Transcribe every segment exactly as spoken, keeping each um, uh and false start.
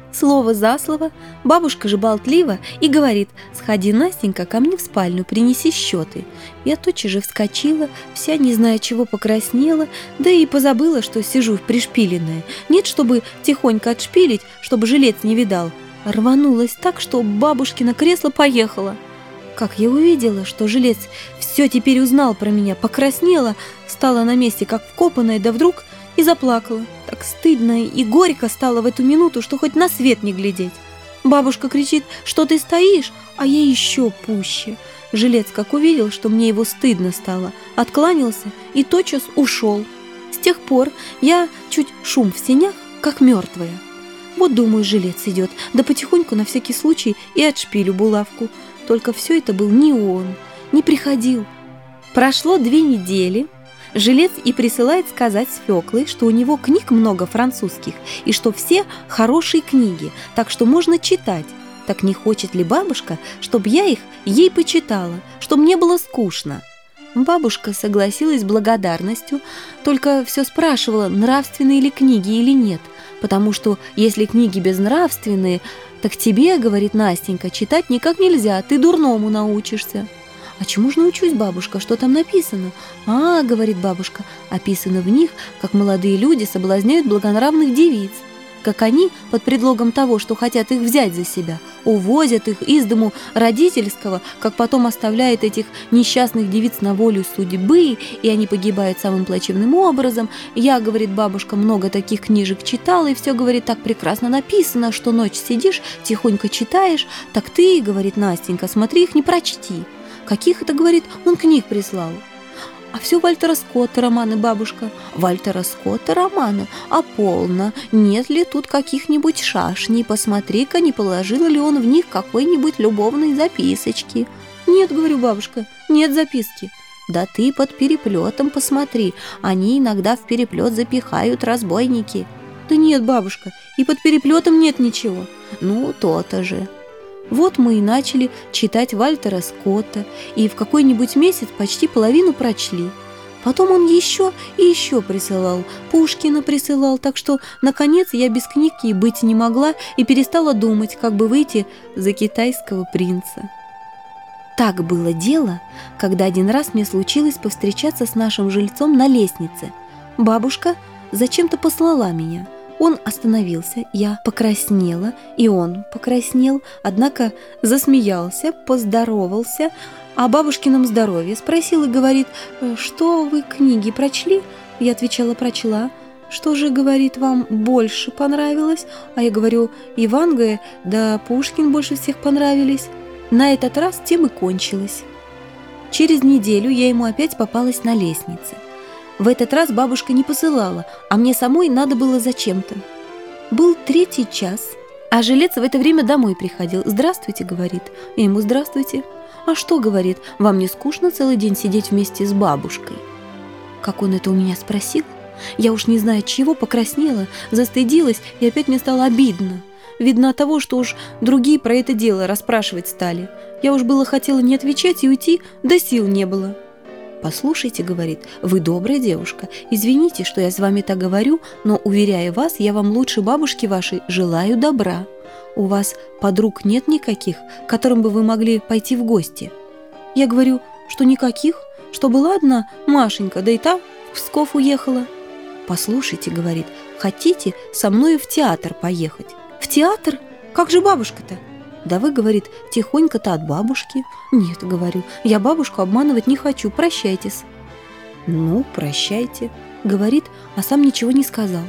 Слово за слово, бабушка же болтлива и говорит: «Сходи, Настенька, ко мне в спальню, принеси счеты». Я тотчас же вскочила, вся не зная чего покраснела, да и позабыла, что сижу пришпиленная. Нет, чтобы тихонько отшпилить, чтобы жилец не видал. Рванулась так, что бабушкино кресло поехало. Как я увидела, что жилец все теперь узнал про меня, покраснела, стала на месте как вкопанная, да вдруг и заплакала. Так стыдно и горько стало в эту минуту, что хоть на свет не глядеть. Бабушка кричит: «Что ты стоишь?» А я еще пуще. Жилец, как увидел, что мне его стыдно стало, откланялся и тотчас ушел. С тех пор я чуть шум в сенях, как мертвая. Вот, думаю, жилец идет, да потихоньку на всякий случай и отшпилю булавку. Только все это был не он, не приходил. Прошло две недели. Жилец и присылает сказать с Фёклой, что у него книг много французских, и что все хорошие книги, так что можно читать. Так не хочет ли бабушка, чтобы я их ей почитала, чтобы мне было скучно? Бабушка согласилась с благодарностью, только все спрашивала, нравственные ли книги или нет, потому что если книги безнравственные, так тебе, говорит Настенька, читать никак нельзя, ты дурному научишься. «А чему же научусь, бабушка? Что там написано?» «А, — говорит бабушка, — описано в них, как молодые люди соблазняют благонравных девиц, как они, под предлогом того, что хотят их взять за себя, увозят их из дому родительского, как потом оставляют этих несчастных девиц на волю судьбы, и они погибают самым плачевным образом. Я, — говорит бабушка, — много таких книжек читала, и все, говорит, так прекрасно написано, что ночь сидишь, тихонько читаешь. Так ты, — говорит Настенька, — смотри их, не прочти». «Каких это, — говорит, — он книг прислал?» «А все Вальтера Скотта романы, бабушка». «Вальтера Скотта романы? А полно. Нет ли тут каких-нибудь шашней? Посмотри-ка, не положил ли он в них какой-нибудь любовной записочки?» «Нет, — говорю, бабушка, — нет записки». «Да ты под переплетом посмотри, они иногда в переплет запихают разбойники». «Да нет, бабушка, и под переплетом нет ничего». «Ну, то-то же». Вот мы и начали читать Вальтера Скотта, и в какой-нибудь месяц почти половину прочли. Потом он еще и еще присылал, Пушкина присылал, так что, наконец, я без книги и быть не могла и перестала думать, как бы выйти за китайского принца. Так было дело, когда один раз мне случилось повстречаться с нашим жильцом на лестнице. Бабушка зачем-то послала меня. Он остановился, я покраснела, и он покраснел, однако засмеялся, поздоровался о бабушкином здоровье, спросил и говорит: «Что вы книги прочли?» Я отвечала: «Прочла». «Что же, — говорит, — вам больше понравилось?» А я говорю: «Ивангая да Пушкин больше всех понравились». На этот раз тем и кончилось. Через неделю я ему опять попалась на лестнице. В этот раз бабушка не посылала, а мне самой надо было зачем-то. Был третий час, а жилец в это время домой приходил. «Здравствуйте, — говорит». Я ему: «Здравствуйте». «А что, — говорит, — вам не скучно целый день сидеть вместе с бабушкой?» Как он это у меня спросил, я уж не знаю чего, покраснела, застыдилась, и опять мне стало обидно. Видно от того, что уж другие про это дело расспрашивать стали. Я уж было хотела не отвечать и уйти, да сил не было. «Послушайте, — говорит, — вы добрая девушка. Извините, что я с вами так говорю, но, уверяю вас, я вам лучше бабушки вашей желаю добра. У вас подруг нет никаких, к которым бы вы могли пойти в гости?» Я говорю, что никаких, что была одна Машенька, да и та в Псков уехала. «Послушайте, — говорит, — хотите со мной в театр поехать?» «В театр? Как же бабушка-то?» «Да вы, — говорит, — тихонько-то от бабушки». «Нет, — говорю, — я бабушку обманывать не хочу, прощайтесь». «Ну, прощайте», — говорит, а сам ничего не сказал.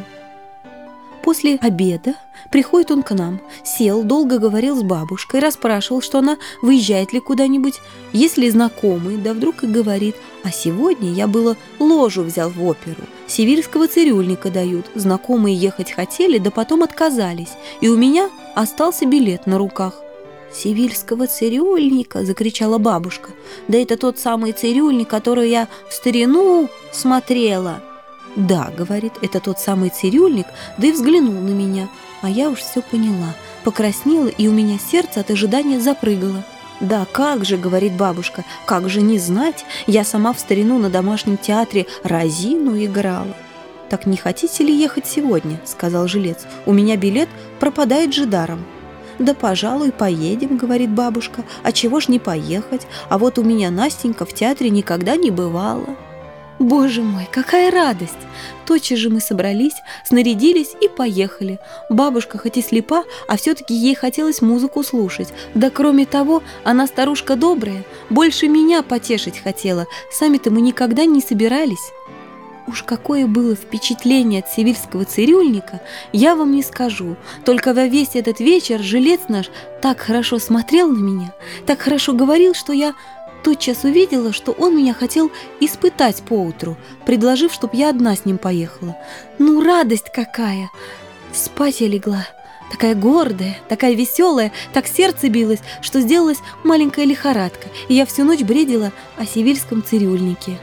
После обеда приходит он к нам, сел, долго говорил с бабушкой, расспрашивал, что она выезжает ли куда-нибудь, есть ли знакомый, да вдруг и говорит: «А сегодня я было ложу взял в оперу, сивильского цирюльника дают, знакомые ехать хотели, да потом отказались, и у меня остался билет на руках». «Сивильского цирюльника!» — закричала бабушка. «Да это тот самый цирюльник, который я в старину смотрела». «Да, — говорит, — это тот самый цирюльник», да и взглянул на меня, а я уж все поняла, покраснела, и у меня сердце от ожидания запрыгало. «Да как же, — говорит бабушка, — как же не знать, я сама в старину на домашнем театре Розину играла». «Так не хотите ли ехать сегодня?» – сказал жилец. «У меня билет пропадает же даром». «Да, пожалуй, поедем», – говорит бабушка. «А чего ж не поехать? А вот у меня Настенька в театре никогда не бывала». Боже мой, какая радость! Тотчас же мы собрались, снарядились и поехали. Бабушка хоть и слепа, а все-таки ей хотелось музыку слушать. Да кроме того, она старушка добрая, больше меня потешить хотела. Сами-то мы никогда не собирались. Уж какое было впечатление от севильского цирюльника, я вам не скажу. Только во весь этот вечер жилец наш так хорошо смотрел на меня, так хорошо говорил, что я тотчас увидела, что он меня хотел испытать поутру, предложив, чтоб я одна с ним поехала. Ну, радость какая! Спать я легла, такая гордая, такая веселая, так сердце билось, что сделалась маленькая лихорадка, и я всю ночь бредила о севильском цирюльнике.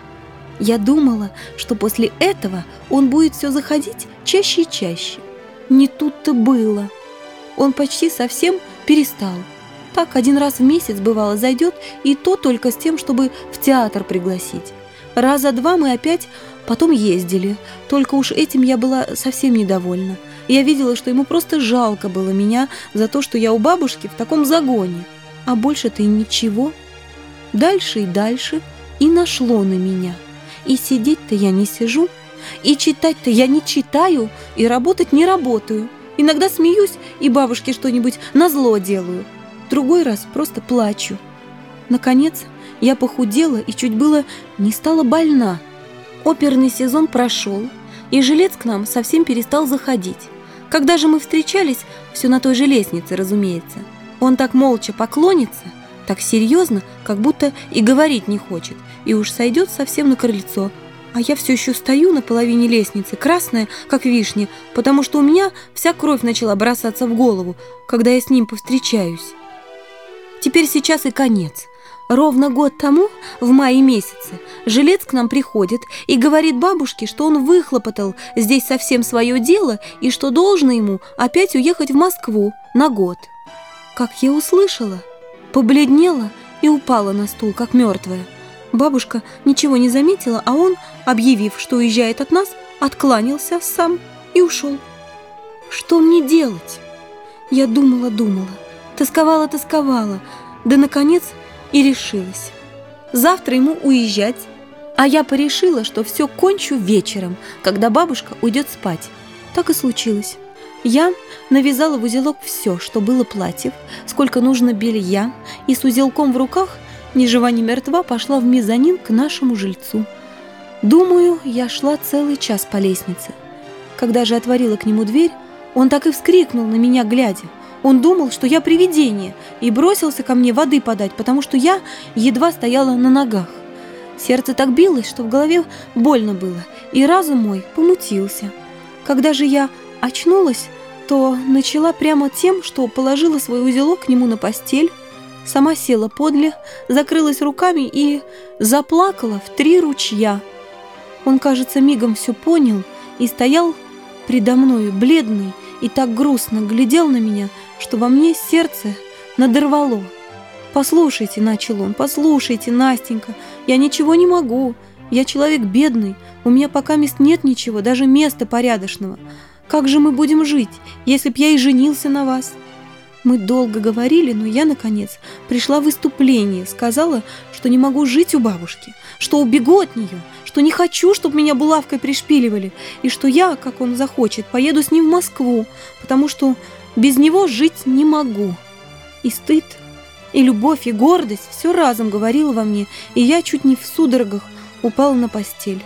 Я думала, что после этого он будет все заходить чаще и чаще. Не тут-то было. Он почти совсем перестал. Так один раз в месяц, бывало, зайдет, и то только с тем, чтобы в театр пригласить. Раза два мы опять потом ездили, только уж этим я была совсем недовольна. Я видела, что ему просто жалко было меня за то, что я у бабушки в таком загоне. А больше-то и ничего. Дальше и дальше и нашло на меня. И сидеть-то я не сижу, и читать-то я не читаю, и работать не работаю. Иногда смеюсь и бабушке что-нибудь назло делаю. Другой раз просто плачу. Наконец, я похудела и чуть было не стала больна. Оперный сезон прошел, и жилец к нам совсем перестал заходить. Когда же мы встречались, все на той же лестнице, разумеется. Он так молча поклонится, так серьезно, как будто и говорить не хочет, и уж сойдет совсем на крыльцо. А я все еще стою на половине лестницы, красная, как вишня, потому что у меня вся кровь начала бросаться в голову, когда я с ним повстречаюсь. Теперь сейчас и конец. Ровно год тому, в мае месяце, жилец к нам приходит и говорит бабушке, что он выхлопотал здесь совсем свое дело и что должно ему опять уехать в Москву на год. Как я услышала, побледнела и упала на стул, как мертвая. Бабушка ничего не заметила, а он, объявив, что уезжает от нас, откланялся сам и ушел. Что мне делать? Я думала-думала. Тосковала-тосковала, да, наконец, и решилась. Завтра ему уезжать, а я порешила, что все кончу вечером, когда бабушка уйдет спать. Так и случилось. Я навязала в узелок все, что было платьев, сколько нужно белья, и с узелком в руках, ни жива, ни мертва, пошла в мезонин к нашему жильцу. Думаю, я шла целый час по лестнице. Когда же отворила к нему дверь, он так и вскрикнул на меня, глядя. Он думал, что я привидение, и бросился ко мне воды подать, потому что я едва стояла на ногах. Сердце так билось, что в голове больно было, и разум мой помутился. Когда же я очнулась, то начала прямо тем, что положила свой узелок к нему на постель, сама села подле, закрылась руками и заплакала в три ручья. Он, кажется, мигом все понял и стоял предо мною, бледный, и так грустно глядел на меня, что во мне сердце надорвало. «Послушайте», — начал он, — «послушайте, Настенька, я ничего не могу, я человек бедный, у меня пока мест нет ничего, даже места порядочного. Как же мы будем жить, если б я и женился на вас?» Мы долго говорили, но я, наконец, пришла в выступление, сказала, что не могу жить у бабушки, что убегу от нее, что не хочу, чтобы меня булавкой пришпиливали, и что я, как он захочет, поеду с ним в Москву, потому что без него жить не могу. И стыд, и любовь, и гордость все разом говорило во мне, и я чуть не в судорогах упала на постель.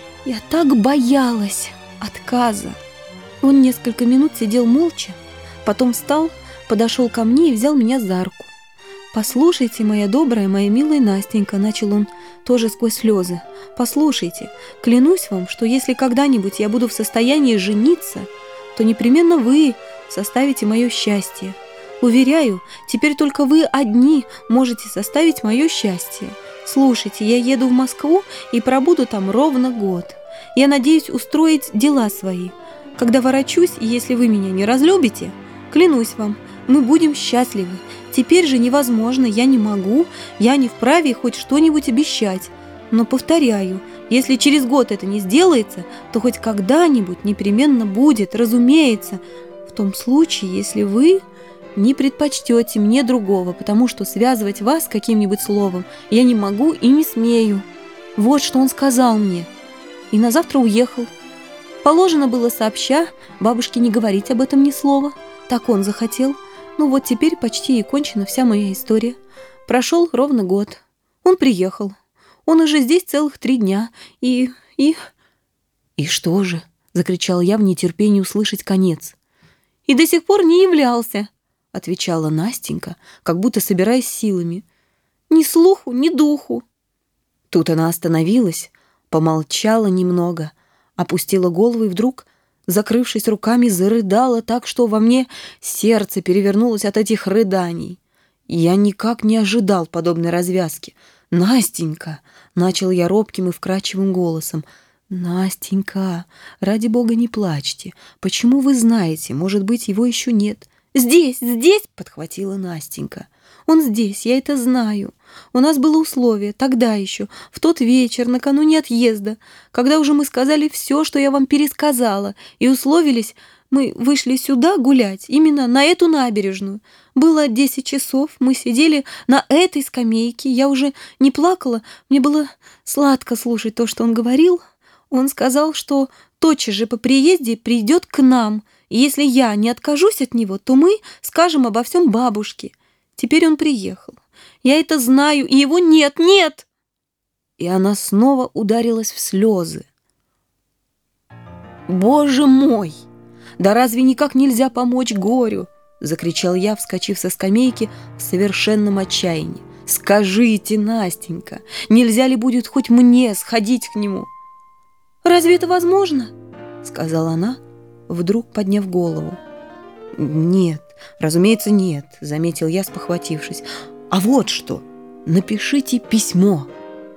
Я так боялась отказа. Он несколько минут сидел молча, потом встал, подошел ко мне и взял меня за руку. «Послушайте, моя добрая, моя милая Настенька», — начал он тоже сквозь слезы. «Послушайте, клянусь вам, что если когда-нибудь я буду в состоянии жениться, то непременно вы составите мое счастье. Уверяю, теперь только вы одни можете составить мое счастье. Слушайте, я еду в Москву и пробуду там ровно год. Я надеюсь устроить дела свои. Когда ворочусь, и если вы меня не разлюбите, клянусь вам, мы будем счастливы. Теперь же невозможно, я не могу, я не вправе хоть что-нибудь обещать. Но повторяю, если через год это не сделается, то хоть когда-нибудь непременно будет, разумеется, в том случае, если вы не предпочтете мне другого, потому что связывать вас с каким-нибудь словом я не могу и не смею. Вот что он сказал мне. И на завтра уехал. Положено было сообща бабушке не говорить об этом ни слова. Так он захотел. Ну вот теперь почти и кончена вся моя история. Прошел ровно год. Он приехал. Он уже здесь целых три дня. И... и... «И что же?» — закричал я в нетерпении услышать конец. «И до сих пор не являлся», — отвечала Настенька, как будто собираясь силами. «Ни слуху, ни духу». Тут она остановилась, помолчала немного, опустила голову и вдруг, закрывшись руками, зарыдала так, что во мне сердце перевернулось от этих рыданий. Я никак не ожидал подобной развязки. «Настенька!» — начал я робким и вкрадчивым голосом. «Настенька, ради бога, не плачьте. Почему вы знаете? Может быть, его еще нет?» «Здесь, здесь!» — подхватила Настенька. «Он здесь, я это знаю. У нас было условие, тогда еще, в тот вечер, накануне отъезда, когда уже мы сказали все, что я вам пересказала, и условились, мы вышли сюда гулять, именно на эту набережную. Было десять часов, мы сидели на этой скамейке, я уже не плакала, мне было сладко слушать то, что он говорил. Он сказал, что тотчас же по приезде придет к нам, и если я не откажусь от него, то мы скажем обо всем бабушке. Теперь он приехал. Я это знаю, и его нет, нет!» И она снова ударилась в слезы. «Боже мой! Да разве никак нельзя помочь горю?» — закричал я, вскочив со скамейки в совершенном отчаянии. «Скажите, Настенька, нельзя ли будет хоть мне сходить к нему?» «Разве это возможно?» — сказала она, вдруг подняв голову. «Нет, разумеется, нет», — заметил я, спохватившись. «А вот что, напишите письмо».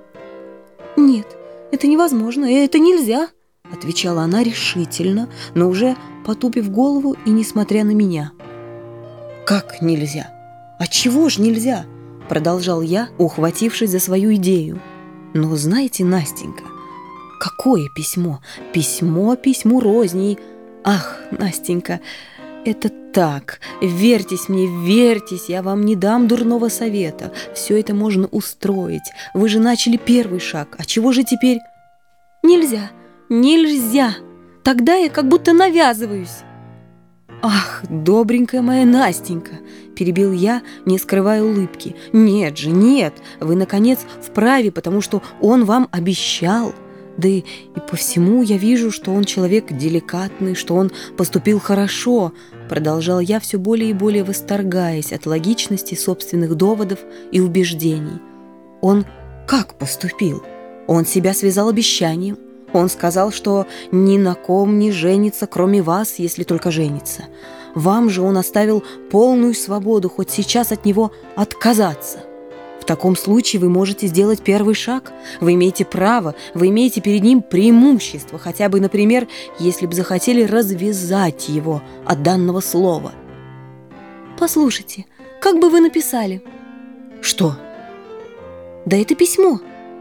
«Нет, это невозможно, это нельзя», — отвечала она решительно, но уже потупив голову и несмотря на меня. «Как нельзя? А чего ж нельзя?» — продолжал я, ухватившись за свою идею. «Но знаете, Настенька, какое письмо? Письмо письму розней. Ах, Настенька, это так. Верьтесь мне, верьтесь, я вам не дам дурного совета. Все это можно устроить. Вы же начали первый шаг. А чего же теперь?» «Нельзя, нельзя. Тогда я как будто навязываюсь». «Ах, добренькая моя Настенька!» — перебил я, не скрывая улыбки. «Нет же, нет. Вы, наконец, вправе, потому что он вам обещал. Да и, и по всему я вижу, что он человек деликатный, что он поступил хорошо», — продолжал я, все более и более восторгаясь от логичности собственных доводов и убеждений. «Он как поступил? Он себя связал обещанием. Он сказал, что ни на ком не женится, кроме вас, если только женится. Вам же он оставил полную свободу хоть сейчас от него отказаться. В таком случае вы можете сделать первый шаг. Вы имеете право, вы имеете перед ним преимущество, хотя бы, например, если бы захотели развязать его от данного слова». «Послушайте, как бы вы написали?» «Что?» «Да это письмо».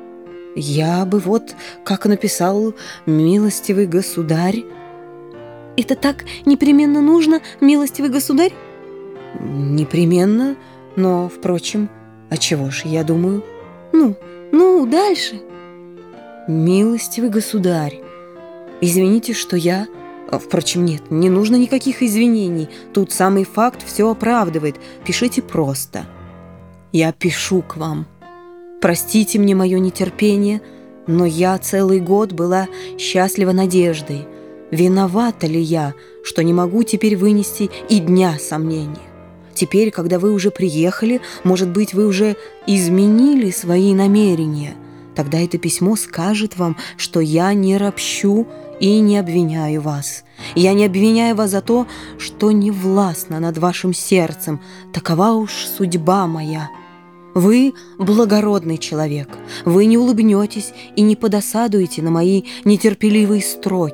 «Я бы вот как написал, милостивый государь». «Это так непременно нужно, милостивый государь?» «Непременно, но, впрочем, а чего ж, я думаю...» «Ну, ну, дальше». «Милостивый государь, извините, что я...» «Впрочем, нет, не нужно никаких извинений. Тут самый факт все оправдывает. Пишите просто. Я пишу к вам. Простите мне мое нетерпение, но я целый год была счастлива надеждой. Виновата ли я, что не могу теперь вынести и дня сомнения? Теперь, когда вы уже приехали, может быть, вы уже изменили свои намерения. Тогда это письмо скажет вам, что я не ропщу и не обвиняю вас. Я не обвиняю вас за то, что не властна над вашим сердцем. Такова уж судьба моя. Вы благородный человек, вы не улыбнетесь и не подосадуете на мои нетерпеливые строки.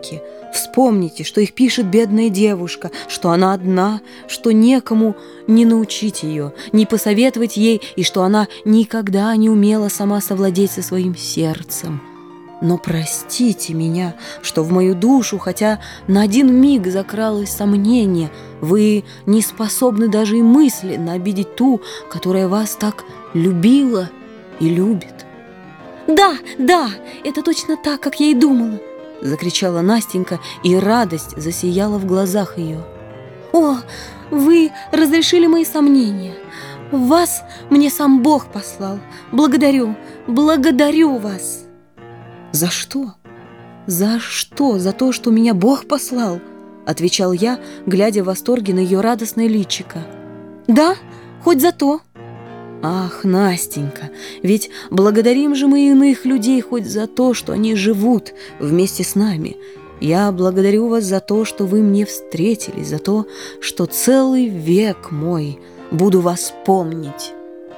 Вспомните, что их пишет бедная девушка, что она одна, что некому не научить ее, не посоветовать ей, и что она никогда не умела сама совладеть со своим сердцем. Но простите меня, что в мою душу, хотя на один миг закралось сомнение, вы не способны даже и мысленно обидеть ту, которая вас так любила и любит. «Да, да, это точно так, как я и думала!» — закричала Настенька, и радость засияла в глазах ее. «О, вы разрешили мои сомнения! Вас мне сам Бог послал! Благодарю, благодарю вас!» «За что? За что? За то, что меня Бог послал?» — отвечал я, глядя в восторге на ее радостное личико. «Да, хоть за то». «Ах, Настенька, ведь благодарим же мы иных людей хоть за то, что они живут вместе с нами. Я благодарю вас за то, что вы мне встретились, за то, что целый век мой буду вас помнить».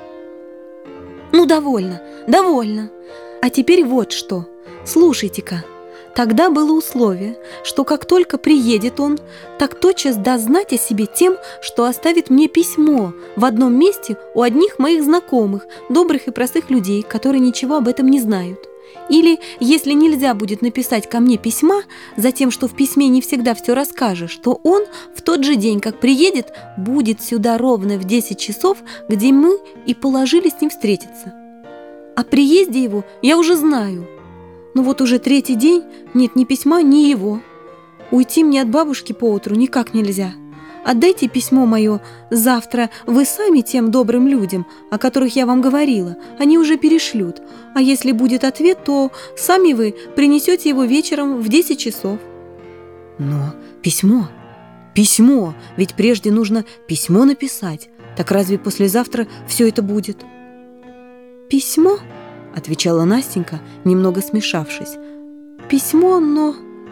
«Ну, довольно, довольно. А теперь вот что. Слушайте-ка, тогда было условие, что как только приедет он, так тотчас даст знать о себе тем, что оставит мне письмо в одном месте у одних моих знакомых, добрых и простых людей, которые ничего об этом не знают. Или, если нельзя будет написать ко мне письма, за тем, что в письме не всегда все расскажешь, то он в тот же день, как приедет, будет сюда ровно в десять часов, где мы и положили с ним встретиться. О приезде его я уже знаю. Но вот уже третий день нет ни письма, ни его. Уйти мне от бабушки поутру никак нельзя. Отдайте письмо мое завтра вы сами тем добрым людям, о которых я вам говорила. Они уже перешлют. А если будет ответ, то сами вы принесете его вечером в десять часов. Но письмо, письмо, ведь прежде нужно письмо написать. Так разве послезавтра все это будет? Письмо? — отвечала Настенька, немного смешавшись. «Письмо, но...»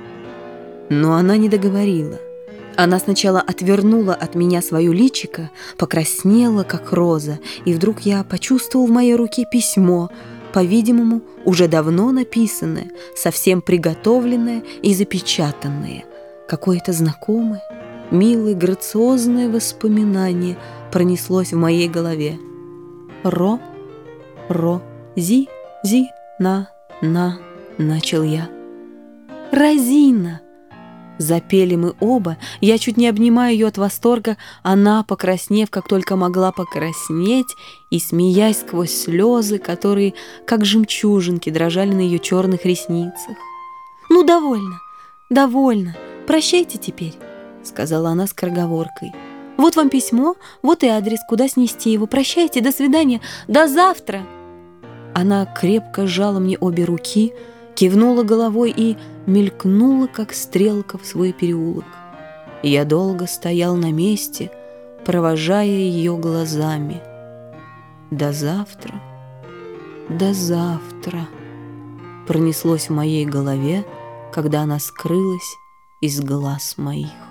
Но она не договорила. Она сначала отвернула от меня свое личико, покраснела, как роза, и вдруг я почувствовал в моей руке письмо, по-видимому, уже давно написанное, совсем приготовленное и запечатанное. Какое-то знакомое, милое, грациозное воспоминание пронеслось в моей голове. «Ро, ро, зи, зи, на, на», — начал я. «Розина!» Запели мы оба, я чуть не обнимаю ее от восторга, она, покраснев, как только могла покраснеть, и смеясь сквозь слезы, которые, как жемчужинки, дрожали на ее черных ресницах. «Ну, довольно, довольно, прощайте теперь», — сказала она скороговоркой. «Вот вам письмо, вот и адрес, куда снести его. Прощайте, до свидания, до завтра». Она крепко сжала мне обе руки, кивнула головой и мелькнула, как стрелка, в свой переулок. Я долго стоял на месте, провожая ее глазами. «До завтра, до завтра», пронеслось в моей голове, когда она скрылась из глаз моих.